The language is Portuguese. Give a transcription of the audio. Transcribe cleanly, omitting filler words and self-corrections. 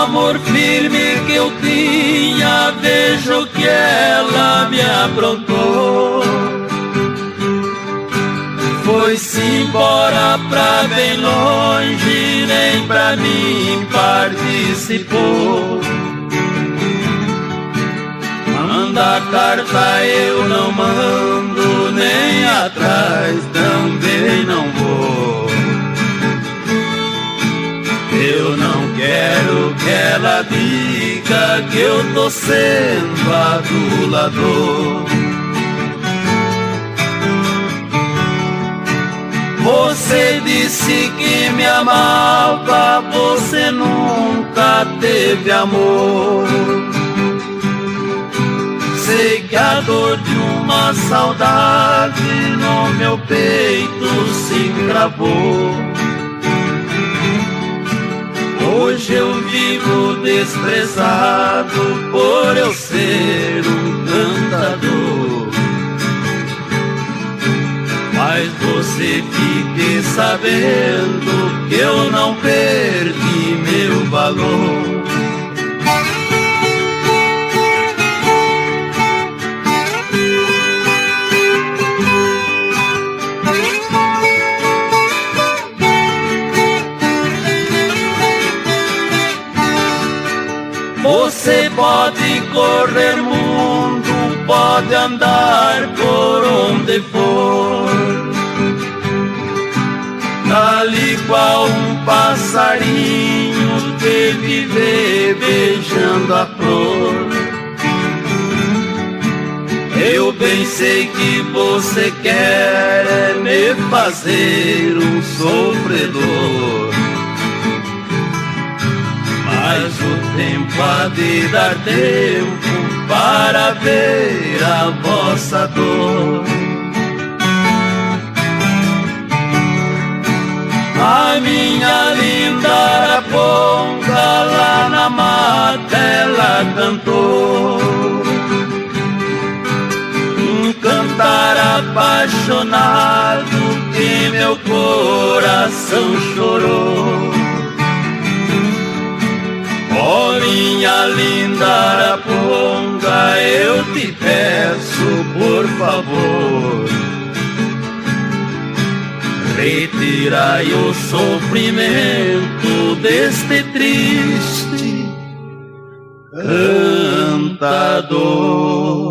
amor firme que eu tinha, vejo que ela me aprontou. Foi-se embora pra bem longe, nem pra mim participou. Manda carta eu não mando, nem atrás também não vou. Eu não quero que ela diga que eu tô sendo adulador. Você disse que me amava, você nunca teve amor. Sei que a dor de uma saudade no meu peito se encravou. Hoje eu vivo desprezado por eu ser um cantador. Mas você fique sabendo que eu não perdi meu valor. Você pode correr mundo, pode andar por onde for, ali qual um passarinho que vive beijando a flor. Eu bem sei que você quer me fazer um sofredor, mas o tempo há de dar tempo para ver a vossa dor. A minha linda araponga lá na mata ela cantou um cantar apaixonado que meu coração chorou. Oh, minha linda araponga, eu te peço, por favor, retirai o sofrimento deste triste cantador.